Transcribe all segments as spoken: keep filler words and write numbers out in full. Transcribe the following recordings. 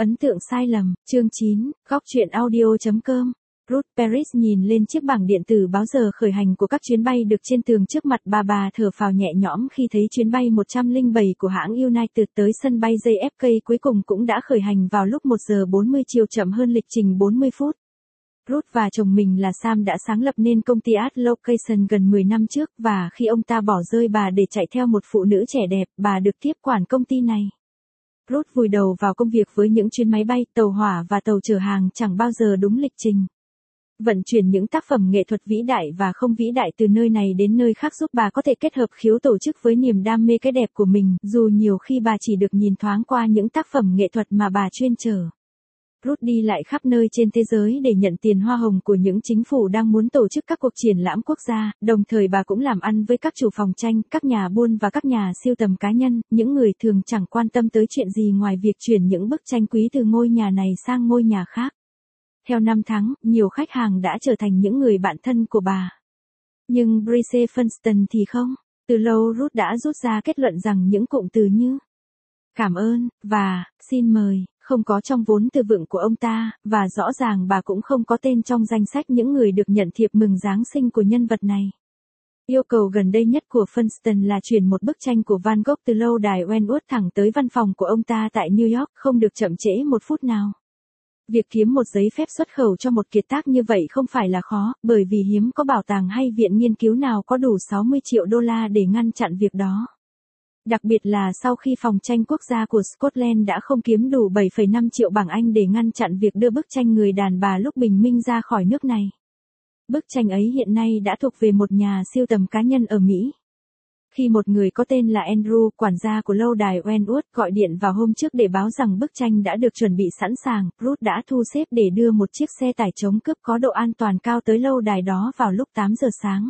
Ấn tượng sai lầm, chương chín, góc truyện audio.com. Ruth Paris nhìn lên chiếc bảng điện tử báo giờ khởi hành của các chuyến bay được trên tường trước mặt bà bà thở phào nhẹ nhõm khi thấy chuyến bay một không bảy của hãng United tới sân bay gi ép ca cuối cùng cũng đã khởi hành vào lúc một giờ bốn mươi chiều chậm hơn lịch trình bốn mươi phút. Ruth và chồng mình là Sam đã sáng lập nên công ty Ad Location gần mười năm trước và khi ông ta bỏ rơi bà để chạy theo một phụ nữ trẻ đẹp, bà được tiếp quản công ty này. Ruth vùi đầu vào công việc với những chuyến máy bay, tàu hỏa và tàu chở hàng chẳng bao giờ đúng lịch trình. Vận chuyển những tác phẩm nghệ thuật vĩ đại và không vĩ đại từ nơi này đến nơi khác giúp bà có thể kết hợp khiếu tổ chức với niềm đam mê cái đẹp của mình, dù nhiều khi bà chỉ được nhìn thoáng qua những tác phẩm nghệ thuật mà bà chuyên chở. Ruth đi lại khắp nơi trên thế giới để nhận tiền hoa hồng của những chính phủ đang muốn tổ chức các cuộc triển lãm quốc gia, đồng thời bà cũng làm ăn với các chủ phòng tranh, các nhà buôn và các nhà sưu tầm cá nhân, những người thường chẳng quan tâm tới chuyện gì ngoài việc chuyển những bức tranh quý từ ngôi nhà này sang ngôi nhà khác. Theo năm tháng, nhiều khách hàng đã trở thành những người bạn thân của bà. Nhưng Brice Funston thì không. Từ lâu Ruth đã rút ra kết luận rằng những cụm từ như cảm ơn và xin mời không có trong vốn từ vựng của ông ta, và rõ ràng bà cũng không có tên trong danh sách những người được nhận thiệp mừng Giáng sinh của nhân vật này. Yêu cầu gần đây nhất của Funston là chuyển một bức tranh của Van Gogh từ lâu đài Wentworth thẳng tới văn phòng của ông ta tại New York, không được chậm trễ một phút nào. Việc kiếm một giấy phép xuất khẩu cho một kiệt tác như vậy không phải là khó, bởi vì hiếm có bảo tàng hay viện nghiên cứu nào có đủ sáu mươi triệu đô la để ngăn chặn việc đó. Đặc biệt là sau khi phòng tranh quốc gia của Scotland đã không kiếm đủ bảy phẩy năm triệu bảng Anh để ngăn chặn việc đưa bức tranh người đàn bà lúc bình minh ra khỏi nước này. Bức tranh ấy hiện nay đã thuộc về một nhà sưu tầm cá nhân ở Mỹ. Khi một người có tên là Andrew, quản gia của lâu đài Wentworth, gọi điện vào hôm trước để báo rằng bức tranh đã được chuẩn bị sẵn sàng, Ruth đã thu xếp để đưa một chiếc xe tải chống cướp có độ an toàn cao tới lâu đài đó vào lúc tám giờ sáng.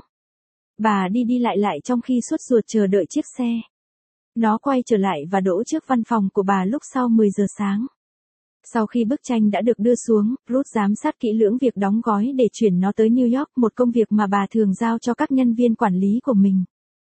Bà đi đi lại lại trong khi sốt ruột chờ đợi chiếc xe. Nó quay trở lại và đỗ trước văn phòng của bà lúc sau mười giờ sáng. Sau khi bức tranh đã được đưa xuống, Ruth giám sát kỹ lưỡng việc đóng gói để chuyển nó tới New York, một công việc mà bà thường giao cho các nhân viên quản lý của mình.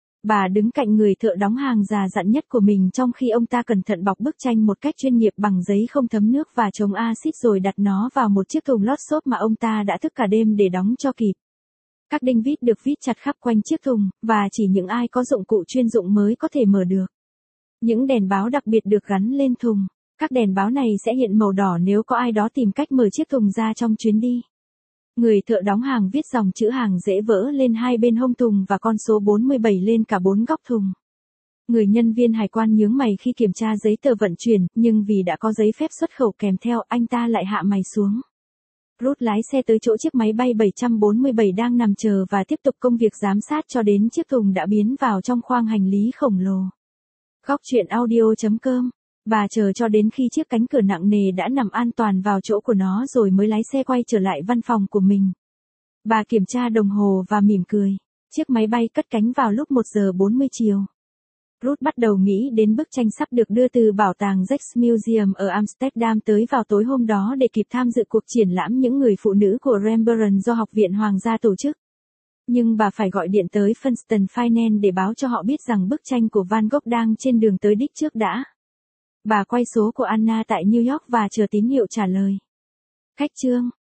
Bà đứng cạnh người thợ đóng hàng già dặn nhất của mình trong khi ông ta cẩn thận bọc bức tranh một cách chuyên nghiệp bằng giấy không thấm nước và chống axit rồi đặt nó vào một chiếc thùng lót xốp mà ông ta đã thức cả đêm để đóng cho kịp. Các đinh vít được vít chặt khắp quanh chiếc thùng, và chỉ những ai có dụng cụ chuyên dụng mới có thể mở được. Những đèn báo đặc biệt được gắn lên thùng. Các đèn báo này sẽ hiện màu đỏ nếu có ai đó tìm cách mở chiếc thùng ra trong chuyến đi. Người thợ đóng hàng viết dòng chữ hàng dễ vỡ lên hai bên hông thùng và con số bốn mươi bảy lên cả bốn góc thùng. Người nhân viên hải quan nhướng mày khi kiểm tra giấy tờ vận chuyển, nhưng vì đã có giấy phép xuất khẩu kèm theo, anh ta lại hạ mày xuống. Ruth lái xe tới chỗ chiếc máy bay bảy bốn bảy đang nằm chờ và tiếp tục công việc giám sát cho đến chiếc thùng đã biến vào trong khoang hành lý khổng lồ. Góc truyện audio.com. Bà chờ cho đến khi chiếc cánh cửa nặng nề đã nằm an toàn vào chỗ của nó rồi mới lái xe quay trở lại văn phòng của mình. Bà kiểm tra đồng hồ và mỉm cười. Chiếc máy bay cất cánh vào lúc một giờ bốn mươi chiều. Ruth bắt đầu nghĩ đến bức tranh sắp được đưa từ bảo tàng Rijksmuseum ở Amsterdam tới vào tối hôm đó để kịp tham dự cuộc triển lãm những người phụ nữ của Rembrandt do Học viện Hoàng gia tổ chức. Nhưng bà phải gọi điện tới Funston Finance để báo cho họ biết rằng bức tranh của Van Gogh đang trên đường tới đích trước đã. Bà quay số của Anna tại New York và chờ tín hiệu trả lời. Khách trương,